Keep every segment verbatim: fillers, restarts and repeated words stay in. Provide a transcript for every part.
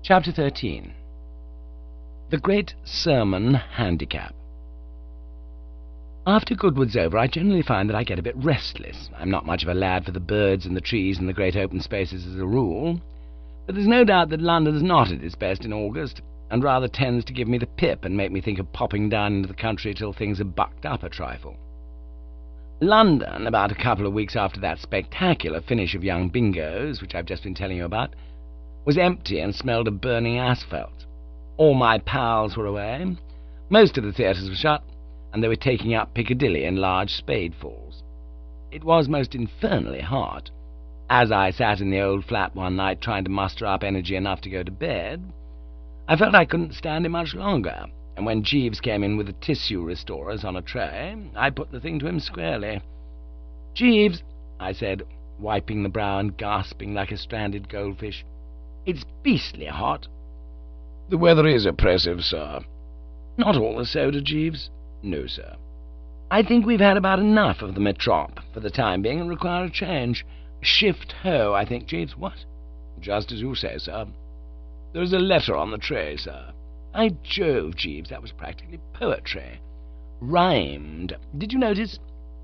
Chapter thirteen. The Great Sermon Handicap. After Goodwood's over, I generally find that I get a bit restless. I'm not much of a lad for the birds and the trees and the great open spaces as a rule, but there's no doubt that London's not at its best in August, and rather tends to give me the pip and make me think of popping down into the country till things are bucked up a trifle. London, about a couple of weeks after that spectacular finish of Young Bingo's, which I've just been telling you about, was empty and smelled of burning asphalt. All my pals were away, most of the theatres were shut, and they were taking up Piccadilly in large spadefuls. It was most infernally hot. As I sat in the old flat one night trying to muster up energy enough to go to bed, I felt I couldn't stand it much longer, and when Jeeves came in with the tissue restorers on a tray, I put the thing to him squarely. "Jeeves," I said, wiping the brow and gasping like a stranded goldfish, "it's beastly hot." "The weather is oppressive, sir." "Not all the soda, Jeeves?" "No, sir." "I think we've had about enough of the metrop for the time being and require a change. Shift ho, I think, Jeeves. What?" "Just as you say, sir. There's a letter on the tray, sir." "By Jove, Jeeves, that was practically poetry. Rhymed. Did you notice?"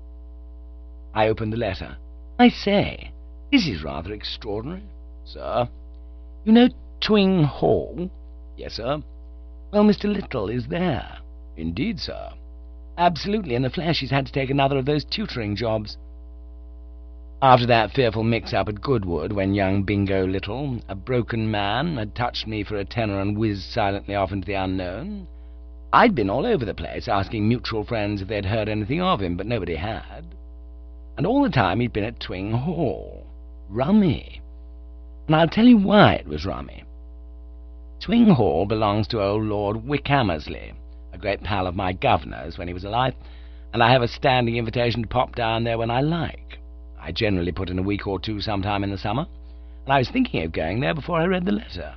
I opened the letter. "I say, this is rather extraordinary." "Sir?" "You know Twing Hall?" "Yes, sir." "Well, Mister Little is there." "Indeed, sir." "Absolutely in the flesh. He's had to take another of those tutoring jobs. After that fearful mix-up at Goodwood, when young Bingo Little, a broken man, had touched me for a tenner and whizzed silently off into the unknown, I'd been all over the place, asking mutual friends if they'd heard anything of him, but nobody had. And all the time he'd been at Twing Hall. Rummy. And I'll tell you why it was rummy. Twing Hall belongs to old Lord Wickhammersley, a great pal of my governor's when he was alive, and I have a standing invitation to pop down there when I like. I generally put in a week or two sometime in the summer, and I was thinking of going there before I read the letter.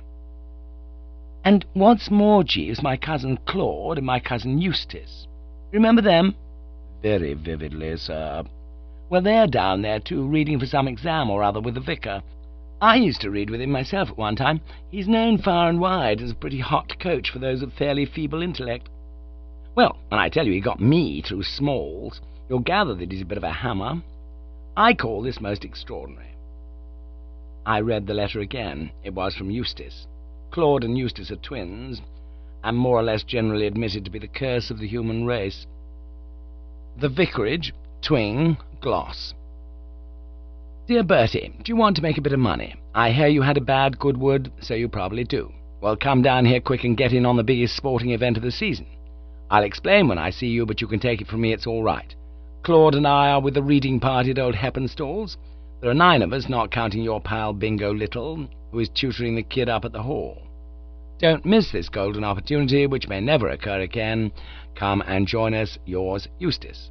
And what's more, Jeeves, my cousin Claude and my cousin Eustace. Remember them?" "Very vividly, sir." "Well, they're down there, too, reading for some exam or other with the vicar. I used to read with him myself at one time. He's known far and wide as a pretty hot coach for those of fairly feeble intellect. Well, when I tell you he got me through Smalls, you'll gather that he's a bit of a hammer. I call this most extraordinary." I read the letter again. It was from Eustace. Claude and Eustace are twins, and more or less generally admitted to be the curse of the human race. "The Vicarage, Twing, Gloss. Dear Bertie, do you want to make a bit of money? I hear you had a bad Goodwood, so you probably do. Well, come down here quick and get in on the biggest sporting event of the season. I'll explain when I see you, but you can take it from me it's all right. Claude and I are with the reading party at old Heppenstall's. There are nine of us, not counting your pal Bingo Little, who is tutoring the kid up at the hall. Don't miss this golden opportunity, which may never occur again. Come and join us. Yours, Eustace."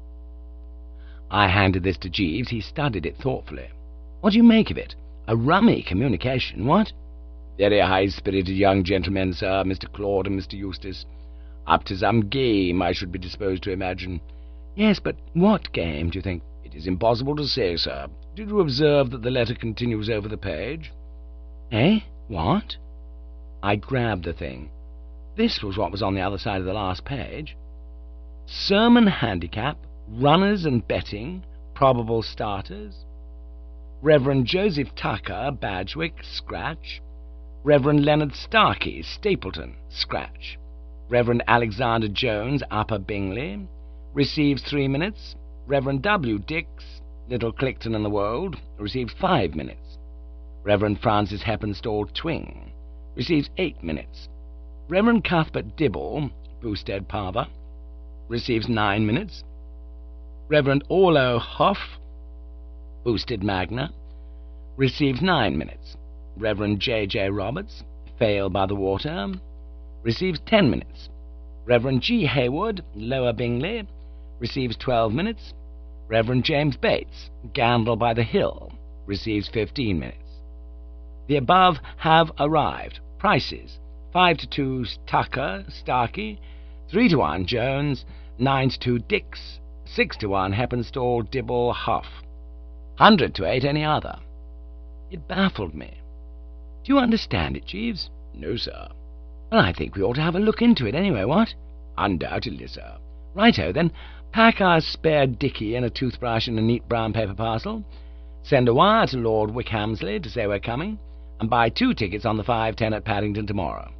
I handed this to Jeeves. He studied it thoughtfully. "What do you make of it? A rummy communication, what?" "Very high-spirited young gentlemen, sir, Mister Claude and Mister Eustace. Up to some game, I should be disposed to imagine." "Yes, but what game, do you think?" "It is impossible to say, sir. Did you observe that the letter continues over the page?" "Eh? What?" I grabbed the thing. This was what was on the other side of the last page. "Sermon Handicap, runners and betting, probable starters. Reverend Joseph Tucker, Badgwick, scratch. Reverend Leonard Starkey, Stapleton, scratch. Reverend Alexander Jones, Upper Bingley, receives three minutes. Reverend W. Dix, Little Clickton and the Wold, receives five minutes. Reverend Francis Heppenstall, Twing, receives eight minutes. Reverend Cuthbert Dibble, Boosted Parva, receives nine minutes. Reverend Orlo Hoff, Boosted Magna, receives nine minutes. Reverend J. J. Roberts, Fail by the Water, receives ten minutes. Reverend G. Hayward, Lower Bingley, receives twelve minutes. Reverend James Bates, Gandle by the Hill, receives fifteen minutes. The above have arrived. Prices: five to two Tucker, Starkey, three to one Jones, nine to two Dix, six to one Heppenstall, Dibble, Huff, hundred to eight any other. It baffled me. Do you understand it, Jeeves? No, sir. Well, I think we ought to have a look into it anyway, what? Undoubtedly, sir. Righto, then. Pack our spare dicky and a toothbrush in a neat brown paper parcel, send a wire to Lord Wickhamsley to say we're coming, and buy two tickets on the five ten at Paddington tomorrow.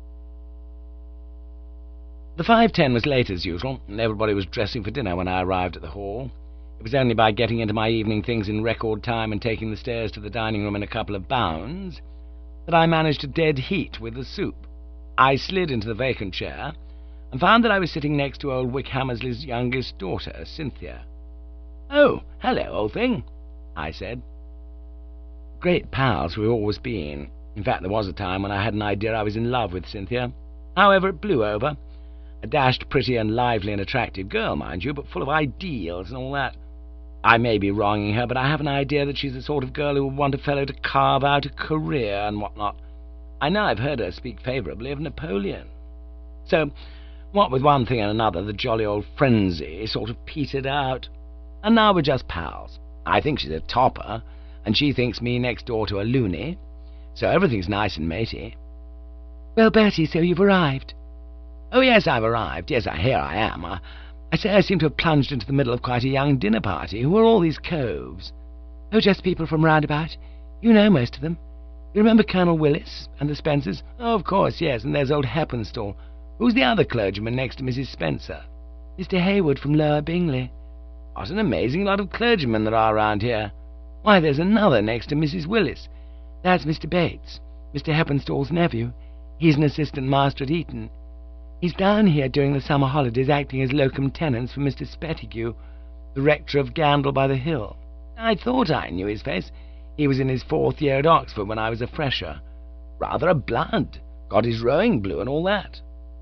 The five ten was late as usual, and everybody was dressing for dinner when I arrived at the hall. It was only by getting into my evening things in record time and taking the stairs to the dining room in a couple of bounds that I managed a dead heat with the soup. I slid into the vacant chair and found that I was sitting next to old Wickhammersley's youngest daughter, Cynthia. "Oh, hello, old thing," I said. Great pals we've always been. In fact, there was a time when I had an idea I was in love with Cynthia. However, it blew over. A dashed pretty and lively and attractive girl, mind you, but full of ideals and all that. I may be wronging her, but I have an idea that she's the sort of girl who would want a fellow to carve out a career and what not. I know I've heard her speak favourably of Napoleon. So, what with one thing and another, the jolly old frenzy sort of petered out, and now we're just pals. I think she's a topper, and she thinks me next door to a loony, so everything's nice and matey. Well, Bertie, so you've arrived? Oh, yes, I've arrived. Yes, here I am. I, I say I seem to have plunged into the middle of quite a young dinner party. Who are all these coves? Oh, just people from round about. You know most of them. You remember Colonel Willis and the Spencers? Oh, of course, yes, and there's old Heppenstall. Who's the other clergyman next to Missus Spencer? Mister Hayward from Lower Bingley. What an amazing lot of clergymen there are round here. Why, there's another next to Missus Willis. That's Mister Bates, Mister Heppenstall's nephew. He's an assistant master at Eton. He's down here during the summer holidays acting as locum tenens for Mister Spettigue, the rector of Gandle by the Hill. I thought I knew his face. He was in his fourth year at Oxford when I was a fresher. Rather a blood. Got his rowing blue and all that.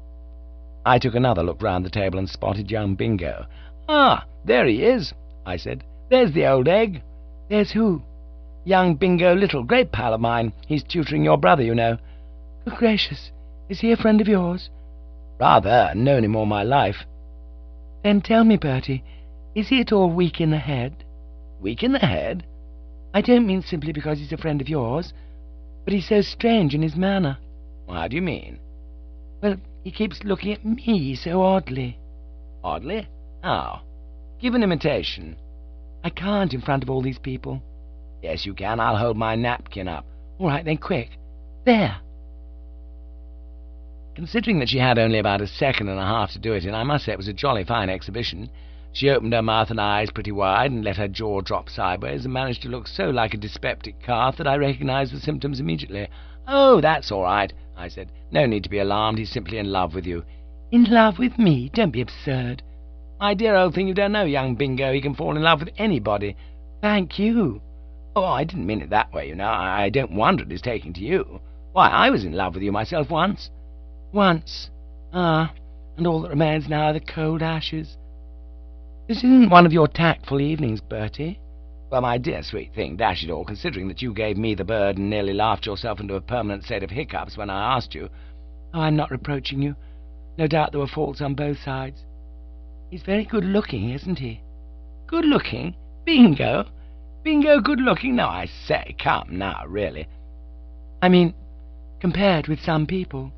I took another look round the table and spotted young Bingo. "Ah, there he is," I said. "There's the old egg." "There's who?" "Young Bingo Little, great pal of mine. He's tutoring your brother, you know." "Good gracious, is he a friend of yours?" "Rather, known him all my life." "Then tell me, Bertie, is he at all weak in the head?" "Weak in the head?" "I don't mean simply because he's a friend of yours, but he's so strange in his manner." "How do you mean?" "Well, he keeps looking at me so oddly." "Oddly? How? Give an imitation." "I can't in front of all these people." "Yes, you can. I'll hold my napkin up." "All right, then, quick. There." Considering that she had only about a second and a half to do it in, I must say it was a jolly fine exhibition. She opened her mouth and eyes pretty wide and let her jaw drop sideways and managed to look so like a dyspeptic calf that I recognized the symptoms immediately. "Oh, that's all right," I said. "No need to be alarmed. He's simply in love with you." "In love with me? Don't be absurd." "My dear old thing, you don't know young Bingo. He can fall in love with anybody." "Thank you." "Oh, I didn't mean it that way, you know. I, I don't wonder at his taking to you. Why, I was in love with you myself once." "Once? Ah, and all that remains now are the cold ashes. This isn't one of your tactful evenings, Bertie." "Well, my dear sweet thing, dash it all, considering that you gave me the bird and nearly laughed yourself into a permanent state of hiccups when I asked you." "Oh, I'm not reproaching you. No doubt there were faults on both sides. He's very good-looking, isn't he?" "Good-looking? Bingo? Bingo good-looking? No, I say, come now, really." "I mean, compared with some people."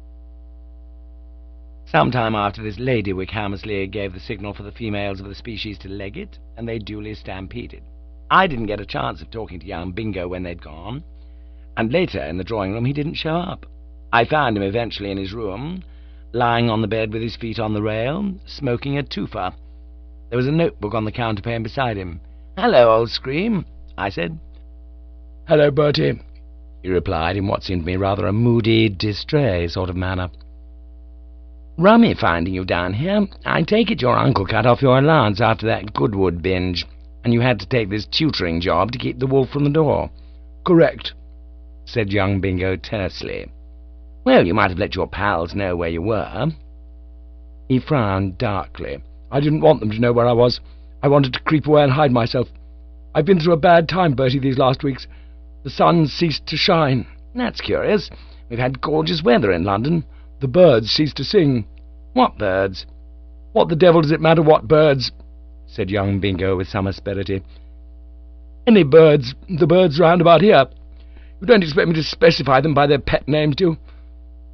Some time after this, Lady Wickhammersley gave the signal for the females of the species to leg it, and they duly stampeded. I didn't get a chance of talking to young Bingo when they'd gone, and later in the drawing-room he didn't show up. I found him eventually in his room, lying on the bed with his feet on the rail, smoking a toofer. There was a notebook on the counterpane beside him. "Hello, old Scream," I said. "Hello, Bertie," he replied in what seemed to me rather a moody, distrait sort of manner. "Rummy finding you down here. I take it your uncle cut off your allowance after that Goodwood binge, and you had to take this tutoring job to keep the wolf from the door." "Correct," said young Bingo tersely. "Well, you might have let your pals know where you were." He frowned darkly. "I didn't want them to know where I was. I wanted to creep away and hide myself. I've been through a bad time, Bertie, these last weeks. The sun ceased to shine." "That's curious. We've had gorgeous weather in London." "The birds ceased to sing." "What birds?" "What the devil does it matter what birds?" said young Bingo with some asperity. "Any birds, the birds round about here. You don't expect me to specify them by their pet names, do you?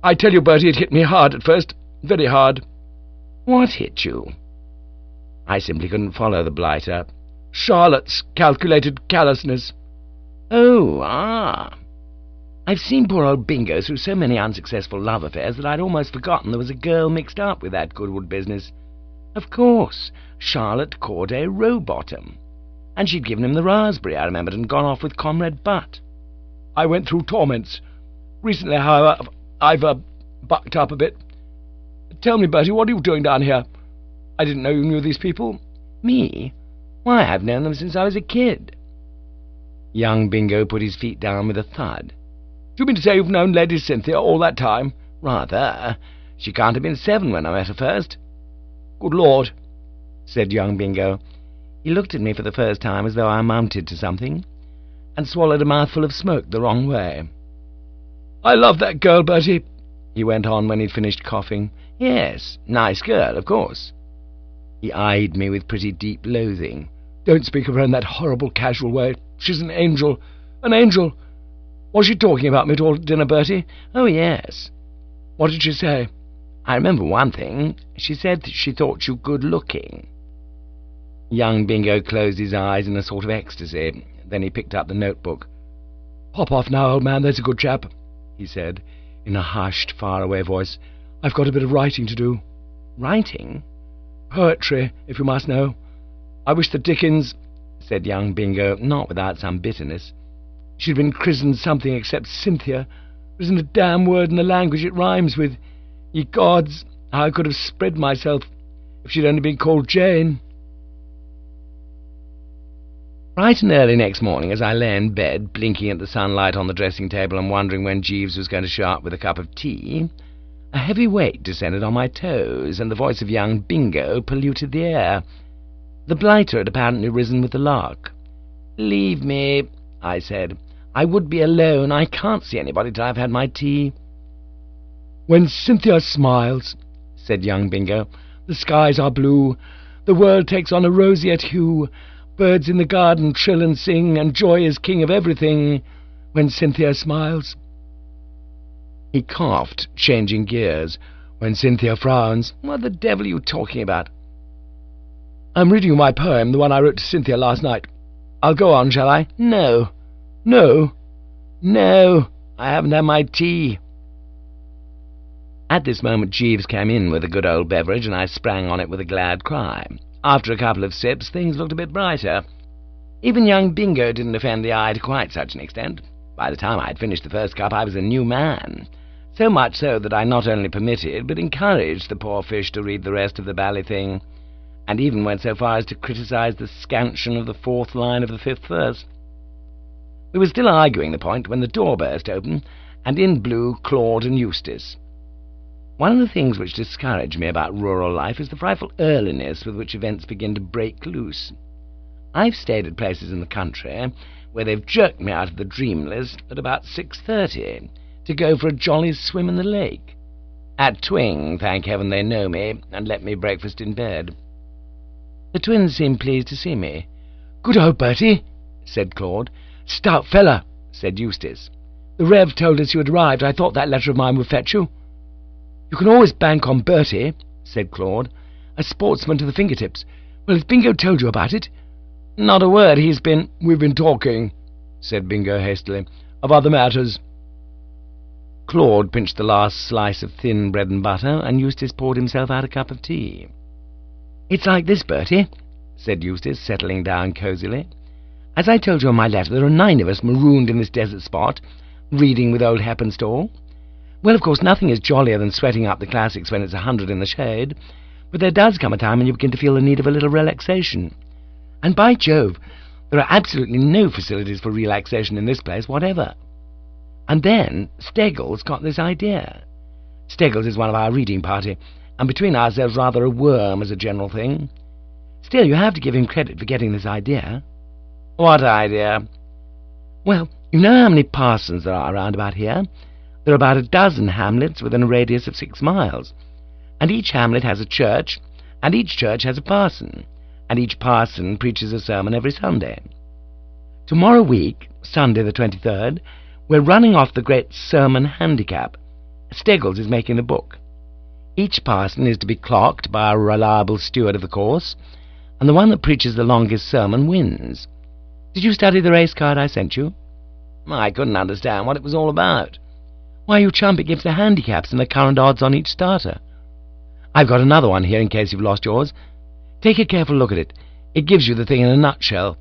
I tell you, Bertie, it hit me hard at first. Very hard. What hit you? I simply couldn't follow the blighter. Charlotte's calculated callousness. Oh, ah. I've seen poor old Bingo through so many unsuccessful love affairs that I'd almost forgotten there was a girl mixed up with that Goodwood business. Of course, Charlotte Corday Rowbottom. And she'd given him the raspberry, I remembered, and gone off with Comrade Butt. I went through torments. Recently, however, I've uh, bucked up a bit. Tell me, Bertie, what are you doing down here? I didn't know you knew these people. Me? Why, I've known them since I was a kid. Young Bingo put his feet down with a thud. Do you mean to say you've known Lady Cynthia all that time? Rather. She can't have been seven when I met her first. Good Lord, said young Bingo. He looked at me for the first time as though I amounted to something, and swallowed a mouthful of smoke the wrong way. I love that girl, Bertie, he went on when he'd finished coughing. Yes, nice girl, of course. He eyed me with pretty deep loathing. Don't speak of her in that horrible casual way. She's an angel. An angel. Was she talking about me at all at dinner, Bertie? Oh, yes. What did she say? I remember one thing. She said that she thought you good-looking. Young Bingo closed his eyes in a sort of ecstasy. Then he picked up the notebook. Pop off now, old man, there's a good chap, he said, in a hushed, far-away voice. I've got a bit of writing to do. Writing? Poetry, if you must know. I wish the Dickens, said young Bingo, not without some bitterness. She'd been christened something except Cynthia. There isn't a damn word in the language it rhymes with. Ye gods, how I could have spread myself if she'd only been called Jane. Bright and early next morning, as I lay in bed, blinking at the sunlight on the dressing-table and wondering when Jeeves was going to show up with a cup of tea, a heavy weight descended on my toes, and the voice of young Bingo polluted the air. The blighter had apparently risen with the lark. "Leave me," I said. "I would be alone. I can't see anybody till I've had my tea." "When Cynthia smiles," said young Bingo, "the skies are blue, the world takes on a roseate hue, birds in the garden trill and sing, and joy is king of everything when Cynthia smiles." He coughed, changing gears. "When Cynthia frowns." "What the devil are you talking about?" "I'm reading you my poem, the one I wrote to Cynthia last night. I'll go on, shall I?" "No." "No?" "No. I haven't had my tea." At this moment Jeeves came in with a good old beverage, and I sprang on it with a glad cry. After a couple of sips, things looked a bit brighter. Even young Bingo didn't offend the eye to quite such an extent. By the time I had finished the first cup, I was a new man. So much so that I not only permitted, but encouraged the poor fish to read the rest of the bally thing, and even went so far as to criticise the scansion of the fourth line of the fifth verse. We were still arguing the point when the door burst open, and in blew Claude and Eustace. One of the things which discourage me about rural life is the frightful earliness with which events begin to break loose. I've stayed at places in the country where they've jerked me out of the dream list at about six thirty to go for a jolly swim in the lake. At Twing, thank heaven, they know me and let me breakfast in bed. The twins seemed pleased to see me. "Good old Bertie," said Claude. "Stout fella," said Eustace. "The Rev told us you had arrived. I thought that letter of mine would fetch you." "You can always bank on Bertie," said Claude. "A sportsman to the fingertips. Well, has Bingo told you about it?" "Not a word. He's been—" "We've been talking," said Bingo hastily, "of other matters." Claude pinched the last slice of thin bread and butter, and Eustace poured himself out a cup of tea. "It's like this, Bertie," said Eustace, settling down cosily. "As I told you in my letter, there are nine of us marooned in this desert spot, reading with old Heppenstall. Well, of course, nothing is jollier than sweating up the classics when it's a hundred in the shade, but there does come a time when you begin to feel the need of a little relaxation. And by Jove, there are absolutely no facilities for relaxation in this place whatever. And then Steggles got this idea. Steggles is one of our reading party, and between ourselves rather a worm as a general thing. Still, you have to give him credit for getting this idea." "What idea?" "Well, you know how many parsons there are around about here? There are about a dozen hamlets within a radius of six miles, and each hamlet has a church, and each church has a parson, and each parson preaches a sermon every Sunday. Tomorrow week, Sunday the twenty-third, we're running off the great Sermon Handicap, Steggles is making the book. Each parson is to be clocked by a reliable steward of the course, and the one that preaches the longest sermon wins. Did you study the race card I sent you? I couldn't understand what it was all about. Why, you chump, it gives the handicaps and the current odds on each starter. I've got another one here in case you've lost yours. Take a careful look at it. It gives you the thing in a nutshell.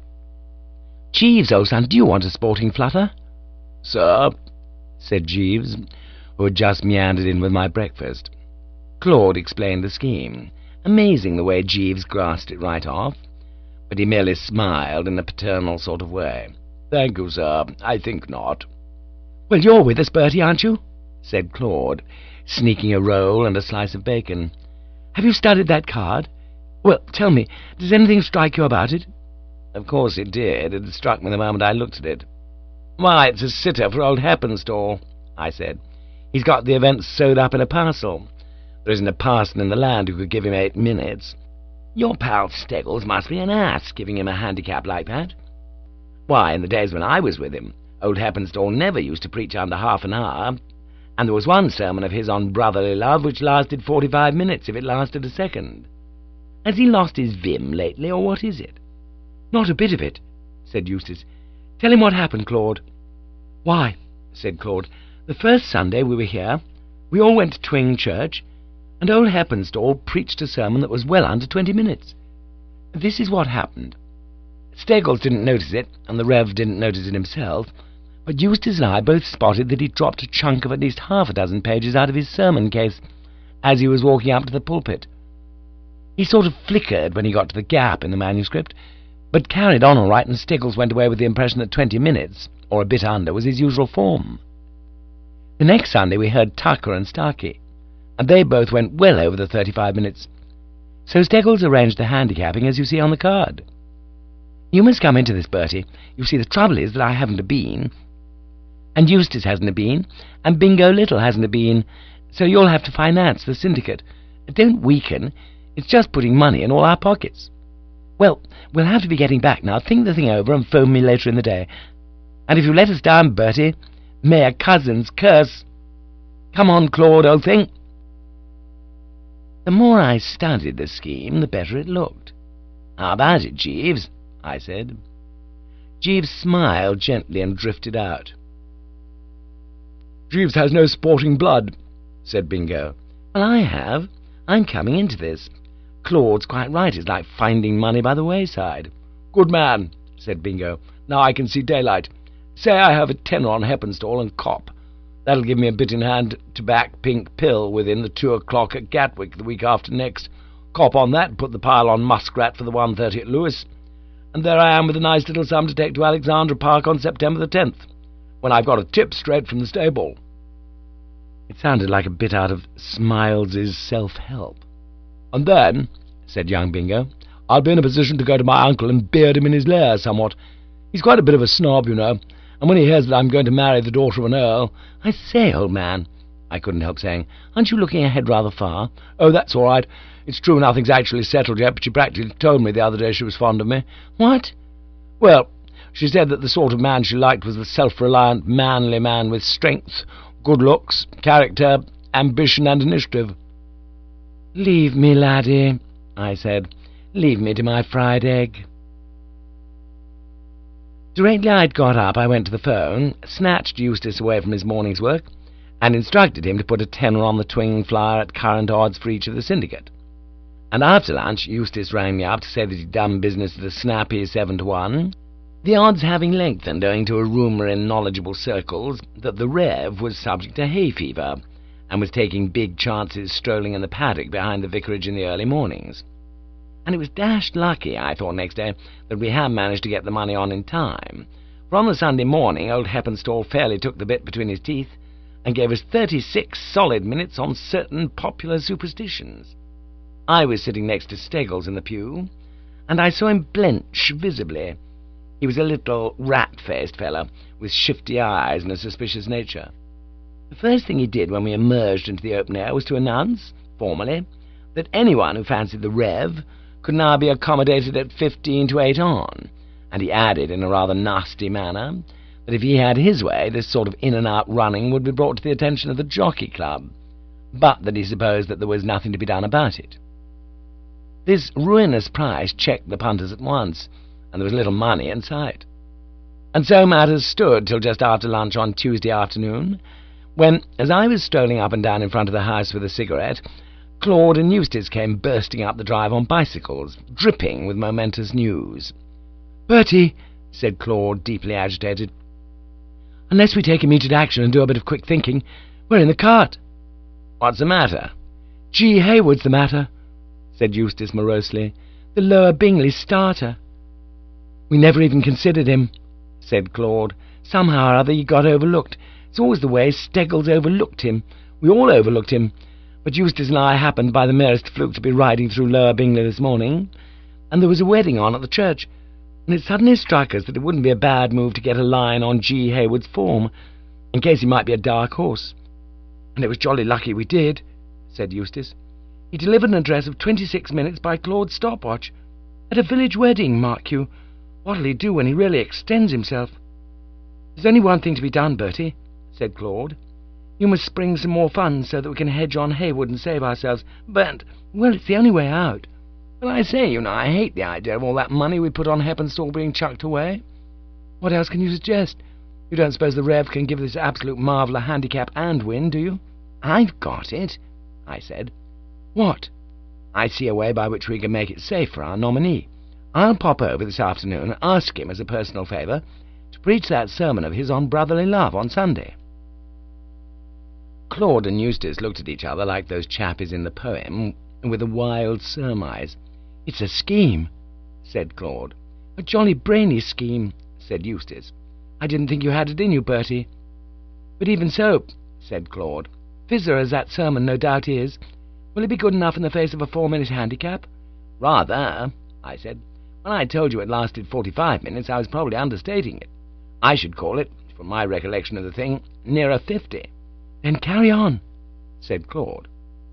Jeeves, old son, do you want a sporting flutter? Sir, said Jeeves, who had just meandered in with my breakfast. Claude explained the scheme, amazing the way Jeeves grasped it right off, but he merely smiled in a paternal sort of way. Thank you, sir. I think not. Well, you're with us, Bertie, aren't you? Said Claude, sneaking a roll and a slice of bacon. Have you studied that card? Well, tell me, does anything strike you about it? Of course it did. It struck me the moment I looked at it. Why, it's a sitter for old Heppenstall, I said. He's got the events sewed up in a parcel. There isn't a parson in the land who could give him eight minutes. Your pal Steggles must be an ass, giving him a handicap like that. Why, in the days when I was with him, old Heppenstall never used to preach under half an hour, and there was one sermon of his on brotherly love which lasted forty-five minutes if it lasted a second. Has he lost his vim lately, or what is it? Not a bit of it, said Eustace. Tell him what happened, Claude. Why, said Claude, the first Sunday we were here, we all went to Twing Church, and old Heppenstall preached a sermon that was well under twenty minutes. This is what happened. Steggles didn't notice it, and the Rev didn't notice it himself, but Eustace and I both spotted that he dropped a chunk of at least half a dozen pages out of his sermon case as he was walking up to the pulpit. He sort of flickered when he got to the gap in the manuscript, but carried on all right, and Steggles went away with the impression that twenty minutes, or a bit under, was his usual form. The next Sunday we heard Tucker and Starkey, and they both went well over the thirty-five minutes. So Steggles arranged the handicapping as you see on the card. You must come into this, Bertie. You see, the trouble is that I haven't a bean, and Eustace hasn't a bean, and Bingo Little hasn't a bean, so you'll have to finance the syndicate. Don't weaken. It's just putting money in all our pockets. Well, we'll have to be getting back now. Think the thing over and phone me later in the day. And if you let us down, Bertie, may a cousin's curse. Come on, Claude, old thing. The more I studied the scheme, the better it looked. How about it, Jeeves? I said. Jeeves smiled gently and drifted out. Jeeves has no sporting blood, said Bingo. Well, I have. I'm coming into this. Claude's quite right. It's like finding money by the wayside. Good man, said Bingo. Now I can see daylight. Say I have a tenner on Heppenstall and cop. That'll give me a bit in hand to back Pink Pill within the two o'clock at Gatwick the week after next. Cop on that and put the pile on Muskrat for the one thirty at Lewis. And there I am with a nice little sum to take to Alexandra Park on September the tenth, when I've got a tip straight from the stable. It sounded like a bit out of Smiles's Self-Help. And then, said young Bingo, I'll be in a position to go to my uncle and beard him in his lair somewhat. He's quite a bit of a snob, you know, and when he hears that I'm going to marry the daughter of an earl— I say, old man, I couldn't help saying, aren't you looking ahead rather far? Oh, that's all right. It's true nothing's actually settled yet, but she practically told me the other day she was fond of me. What? Well, she said that the sort of man she liked was the self-reliant, manly man with strength, good looks, character, ambition, and initiative. Leave me, laddie, I said. Leave me to my fried egg. Directly I'd got up, I went to the phone, snatched Eustace away from his morning's work, and instructed him to put a tenner on the Twing flyer at current odds for each of the syndicate. And after lunch, Eustace rang me up to say that he'd done business at a snappy seven to one, the odds having lengthened owing to a rumour in knowledgeable circles that the Rev was subject to hay fever, and was taking big chances strolling in the paddock behind the vicarage in the early mornings. And it was dashed lucky, I thought next day, that we had managed to get the money on in time, for on the Sunday morning old Heppenstall fairly took the bit between his teeth and gave us thirty-six solid minutes on certain popular superstitions. I was sitting next to Steggles in the pew, and I saw him blench visibly. He was a little rat-faced fellow, with shifty eyes and a suspicious nature. The first thing he did when we emerged into the open air was to announce, formally, that anyone who fancied the Rev could now be accommodated at fifteen to eight on, and he added in a rather nasty manner that if he had his way, this sort of in-and-out running would be brought to the attention of the Jockey Club, but that he supposed that there was nothing to be done about it. This ruinous price checked the punters at once, and there was little money in sight. And so matters stood till just after lunch on Tuesday afternoon, when, as I was strolling up and down in front of the house with a cigarette, Claude and Eustace came bursting up the drive on bicycles, dripping with momentous news. "Bertie," said Claude, deeply agitated, "unless we take immediate action and do a bit of quick thinking, we're in the cart." "What's the matter?" "G. Hayward's the matter," said Eustace morosely. "The Lower Bingley starter." "We never even considered him," said Claude. "Somehow or other he got overlooked. It's always the way Steggles overlooked him. We all overlooked him. But Eustace and I happened by the merest fluke to be riding through Lower Bingley this morning, and there was a wedding on at the church, and it suddenly struck us that it wouldn't be a bad move to get a line on G. Hayward's form, in case he might be a dark horse. And it was jolly lucky we did," said Eustace. "He delivered an address of twenty-six minutes by Claude's stopwatch. At a village wedding, mark you. What'll he do when he really extends himself?" "There's only one thing to be done, Bertie," said Claude. "You must spring some more funds so that we can hedge on Hayward and save ourselves. But, well, it's the only way out." "But I say, you know, I hate the idea of all that money we put on Heppenstall being chucked away." "What else can you suggest? You don't suppose the Rev can give this absolute marvel a handicap and win, do you?" "I've got it," I said. "What?" "I see a way by which we can make it safe for our nominee. I'll pop over this afternoon and ask him, as a personal favour, to preach that sermon of his on brotherly love on Sunday." Claude and Eustace looked at each other like those chappies in the poem, with a wild surmise. "It's a scheme," said Claude. "A jolly brainy scheme," said Eustace. "I didn't think you had it in you, Bertie." "But even so," said Claude, "fizzer as that sermon no doubt is, will it be good enough in the face of a four-minute handicap?" "Rather," I said. "When I told you it lasted forty-five minutes, I was probably understating it. I should call it, from my recollection of the thing, nearer fifty." "Then carry on," said Claude.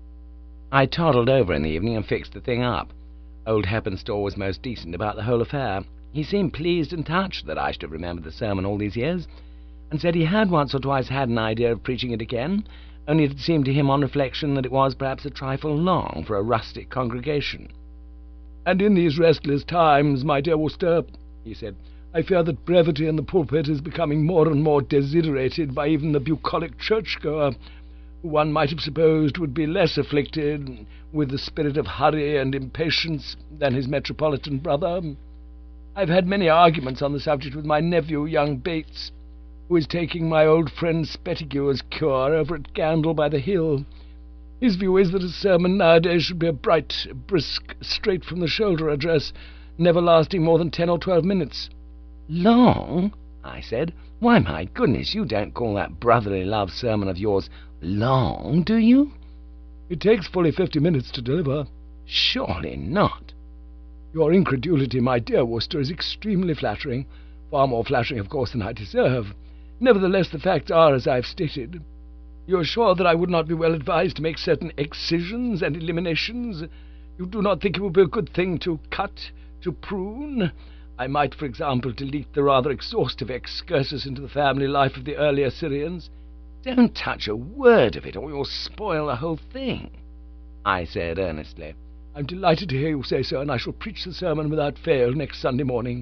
I toddled over in the evening and fixed the thing up. Old Heppenstall was most decent about the whole affair. He seemed pleased and touched that I should have remembered the sermon all these years, and said he had once or twice had an idea of preaching it again, only it had seemed to him on reflection that it was perhaps a trifle long for a rustic congregation. "And in these restless times, my dear Worcester," he said, "I fear that brevity in the pulpit is becoming more and more desiderated by even the bucolic churchgoer, who one might have supposed would be less afflicted with the spirit of hurry and impatience than his metropolitan brother. I've had many arguments on the subject with my nephew, young Bates, who is taking my old friend Spettigue's cure over at Gandle by the Hill. His view is that a sermon nowadays should be a bright, brisk, straight-from-the-shoulder address, never lasting more than ten or twelve minutes." "Long?" I said. "Why, my goodness, you don't call that brotherly love sermon of yours long, do you?" "It takes fully fifty minutes to deliver." "Surely not." "Your incredulity, my dear Worcester, is extremely flattering, far more flattering, of course, than I deserve. Nevertheless, the facts are as I have stated. You are sure that I would not be well advised to make certain excisions and eliminations? You do not think it would be a good thing to cut, to prune? I might, for example, delete the rather exhaustive excursus into the family life of the early Assyrians." "Don't touch a word of it, or you'll spoil the whole thing," I said earnestly. "I'm delighted to hear you say so, and I shall preach the sermon without fail next Sunday morning."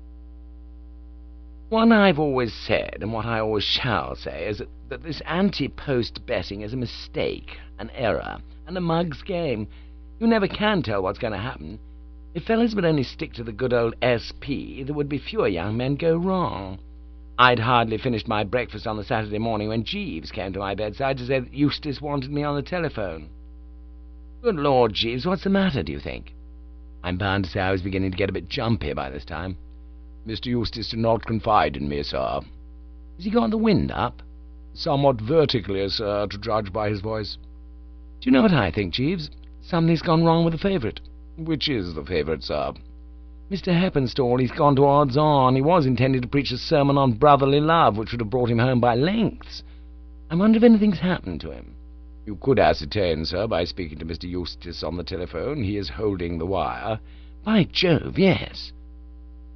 What I've always said, and what I always shall say, is that, that this anti-post betting is a mistake, an error, and a mug's game. You never can tell what's going to happen. If fellas would only stick to the good old S P, there would be fewer young men go wrong. I'd hardly finished my breakfast on the Saturday morning when Jeeves came to my bedside to say that Eustace wanted me on the telephone. "Good Lord, Jeeves, what's the matter, do you think?" I'm bound to say I was beginning to get a bit jumpy by this time. "Mister Eustace did not confide in me, sir." "Has he got the wind up?" "Somewhat vertically, sir, to judge by his voice." "Do you know what I think, Jeeves? Something's gone wrong with the favourite." "Which is the favourite, sir?" "Mister Heppenstall. He's gone to odds on. He was intending to preach a sermon on brotherly love, which would have brought him home by lengths. I wonder if anything's happened to him." "You could ascertain, sir, by speaking to Mister Eustace on the telephone. He is holding the wire." "By Jove, yes."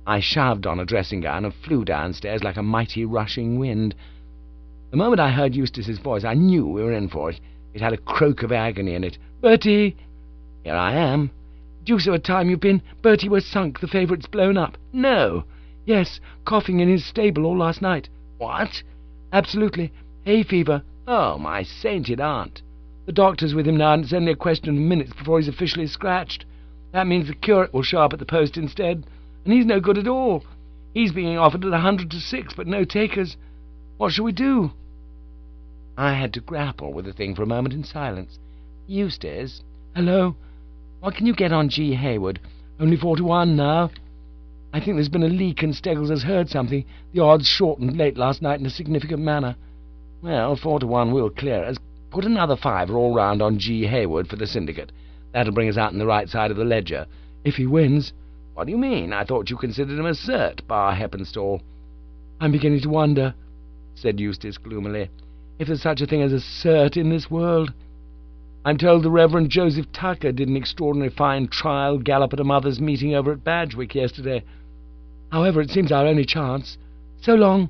I shoved on a dressing gown and flew downstairs like a mighty rushing wind. The moment I heard Eustace's voice, I knew we were in for it. It had a croak of agony in it. "Bertie!" "Here I am." "Deuce of a time you've been. Bertie, we're sunk. The favourite's blown up." "No." "Yes, coughing in his stable all last night." "What?" "Absolutely. Hay fever." "Oh, my sainted aunt." "The doctor's with him now, and it's only a question of minutes before he's officially scratched. That means the curate will show up at the post instead, and he's no good at all. He's being offered at a hundred to six, but no takers. What shall we do?" I had to grapple with the thing for a moment in silence. "Eustace." "Hello. What can you get on G. Hayward?" "Only four to one now. I think there's been a leak and Steggles has heard something. The odds shortened late last night in a significant manner." "Well, four to one will clear us. Put another fiver all round on G. Hayward for the syndicate. That'll bring us out on the right side of the ledger." "If he wins." "What do you mean? I thought you considered him a cert, bar Heppenstall." "I'm beginning to wonder," said Eustace gloomily, "if there's such a thing as a cert in this world. I'm told the Reverend Joseph Tucker did an extraordinary fine trial gallop at a mother's meeting over at Badgwick yesterday. However, it seems our only chance. So long."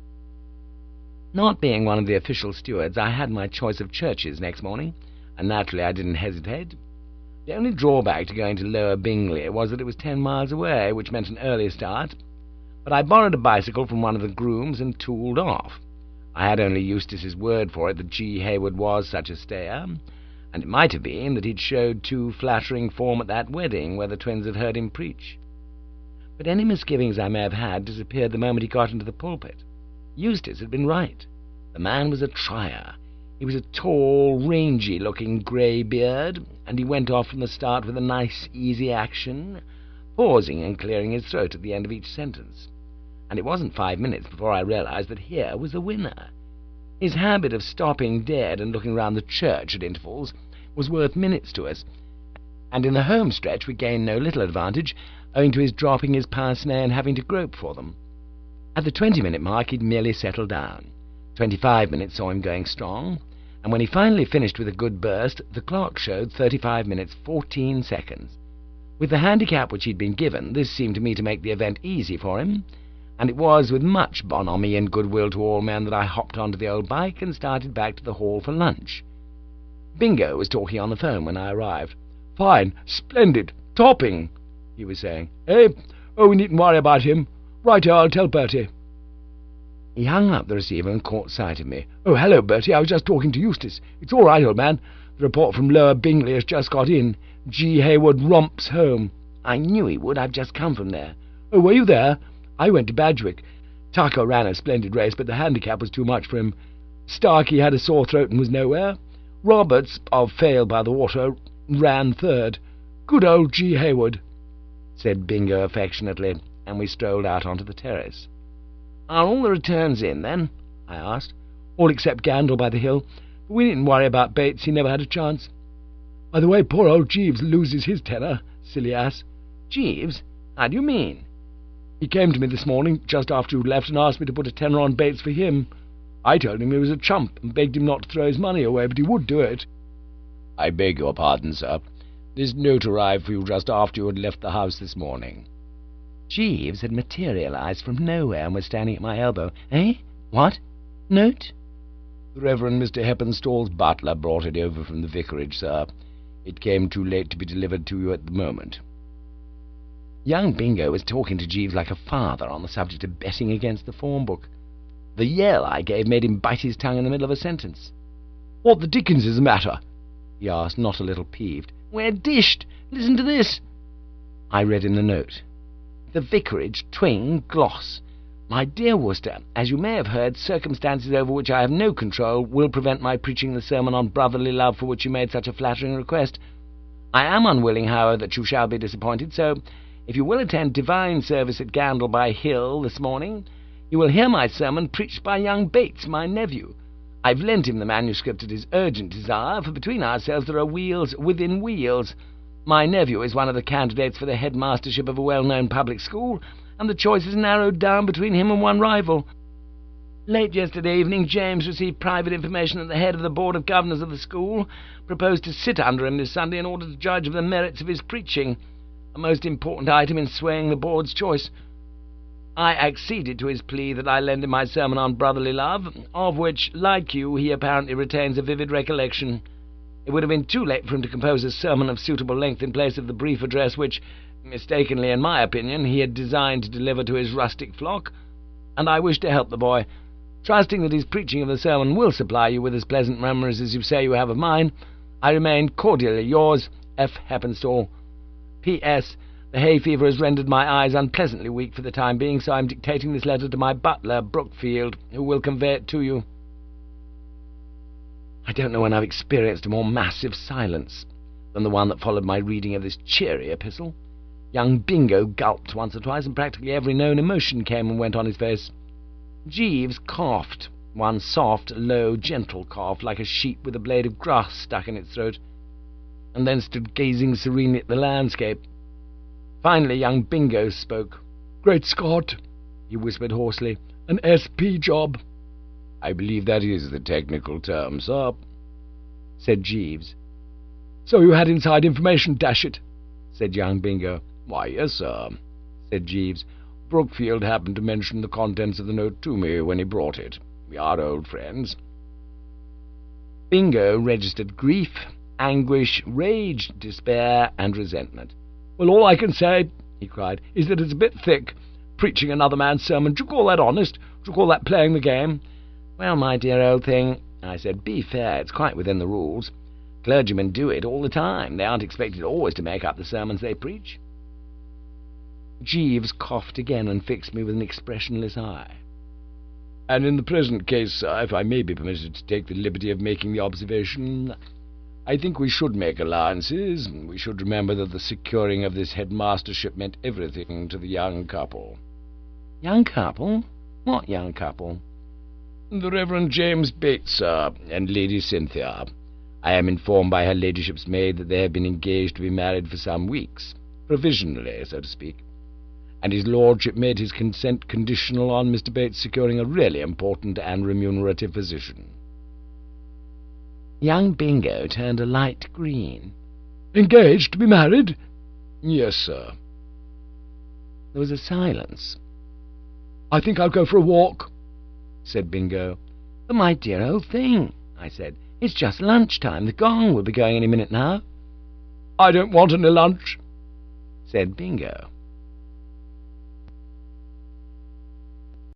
Not being one of the official stewards, I had my choice of churches next morning, and naturally I didn't hesitate. The only drawback to going to Lower Bingley was that it was ten miles away, which meant an early start, but I borrowed a bicycle from one of the grooms and tooled off. I had only Eustace's word for it that G. Hayward was such a stayer, and it might have been that he'd showed too flattering form at that wedding where the twins had heard him preach. But any misgivings I may have had disappeared the moment he got into the pulpit. Eustace had been right. The man was a trier. He was a tall, rangy-looking grey beard, and he went off from the start with a nice, easy action, pausing and clearing his throat at the end of each sentence. And it wasn't five minutes before I realized that here was the winner. His habit of stopping dead and looking round the church at intervals was worth minutes to us, and in the home stretch we gained no little advantage, owing to his dropping his pince-nez and having to grope for them. At the twenty-minute mark he'd merely settled down. Twenty-five minutes saw him going strong, and when he finally finished with a good burst, the clock showed thirty-five minutes fourteen seconds. With the handicap which he'd been given, this seemed to me to make the event easy for him, and it was with much bonhomie and goodwill to all men that I hopped onto the old bike and started back to the hall for lunch. Bingo was talking on the phone when I arrived. "Fine, splendid, topping," he was saying. "Eh? Oh, we needn't worry about him. Righto, I'll tell Bertie." He hung up the receiver and caught sight of me. "Oh, hello, Bertie, I was just talking to Eustace. It's all right, old man. The report from Lower Bingley has just got in. G. Hayward romps home." "I knew he would. I've just come from there." "Oh, were you there? I went to Badgwick. Tucker ran a splendid race, but the handicap was too much for him. Starkey had a sore throat and was nowhere. Roberts, of Fail by the Water, ran third. Good old G. Hayward," said Bingo affectionately, and we strolled out onto the terrace. "Are all the returns in, then?" I asked. "All except Gandel by the hill, but we needn't worry about Bates. He never had a chance. By the way, poor old Jeeves loses his tenner, silly ass." "Jeeves? How do you mean?" "He came to me this morning, just after you'd left, and asked me to put a tenner on Bates for him. I told him he was a chump, and begged him not to throw his money away, but he would do it." "I beg your pardon, sir. This note arrived for you just after you had left the house this morning." Jeeves had materialized from nowhere and was standing at my elbow. "Eh? What? Note?" "The Reverend Mister Heppenstall's butler brought it over from the vicarage, sir. It came too late to be delivered to you at the moment." Young Bingo was talking to Jeeves like a father on the subject of betting against the form book. The yell I gave made him bite his tongue in the middle of a sentence. "What the dickens is the matter?" he asked, not a little peeved. "We're dished. Listen to this." I read in the note. "The vicarage, Twing, Gloss. My dear Worcester, as you may have heard, circumstances over which I have no control will prevent my preaching the sermon on brotherly love for which you made such a flattering request. I am unwilling, however, that you shall be disappointed, so if you will attend divine service at Gandel by Hill this morning, you will hear my sermon preached by young Bates, my nephew. I've lent him the manuscript at his urgent desire, for between ourselves there are wheels within wheels. My nephew is one of the candidates for the headmastership of a well-known public school, and the choice is narrowed down between him and one rival. Late yesterday evening, James received private information that the head of the Board of Governors of the school proposed to sit under him this Sunday in order to judge of the merits of his preaching, a most important item in swaying the board's choice. I acceded to his plea that I lend him my sermon on brotherly love, of which, like you, he apparently retains a vivid recollection. It would have been too late for him to compose a sermon of suitable length in place of the brief address which, mistakenly in my opinion, he had designed to deliver to his rustic flock, and I wished to help the boy. Trusting that his preaching of the sermon will supply you with as pleasant memories as you say you have of mine, I remain cordially yours, F. Heppenstall. P S. The hay fever has rendered my eyes unpleasantly weak for the time being, so I am dictating this letter to my butler, Brookfield, who will convey it to you. I don't know when I've experienced a more massive silence than the one that followed my reading of this cheery epistle. Young Bingo gulped once or twice, and practically every known emotion came and went on his face. Jeeves coughed, one soft, low, gentle cough, like a sheep with a blade of grass stuck in its throat, and then stood gazing serenely at the landscape. Finally, young Bingo spoke. "Great Scott," he whispered hoarsely, "an S P job." "I believe that is the technical term, sir," said Jeeves. "So you had inside information, dash it," said young Bingo. "Why, yes, sir," said Jeeves. "Brookfield happened to mention the contents of the note to me when he brought it. We are old friends." Bingo registered grief, anguish, rage, despair, and resentment. "Well, all I can say," he cried, "is that it's a bit thick. Preaching another man's sermon. Do you call that honest? Do you call that playing the game?" "Well, my dear old thing," I said, "be fair. It's quite within the rules. Clergymen do it all the time. They aren't expected always to make up the sermons they preach." Jeeves coughed again and fixed me with an expressionless eye. "And in the present case, sir, if I may be permitted to take the liberty of making the observation, I think we should make allowances. We should remember that the securing of this headmastership meant everything to the young couple." "Young couple? What young couple?" "The Reverend James Bates, sir, and Lady Cynthia. I am informed by her ladyship's maid that they have been engaged to be married for some weeks, provisionally, so to speak, and his lordship made his consent conditional on Mister Bates securing a really important and remunerative position." Young Bingo turned a light green. "Engaged to be married?" "Yes, sir." There was a silence. "I think I'll go for a walk," said Bingo. "But my dear old thing," I said, "it's just lunchtime. The gong will be going any minute now." "I don't want any lunch," said Bingo.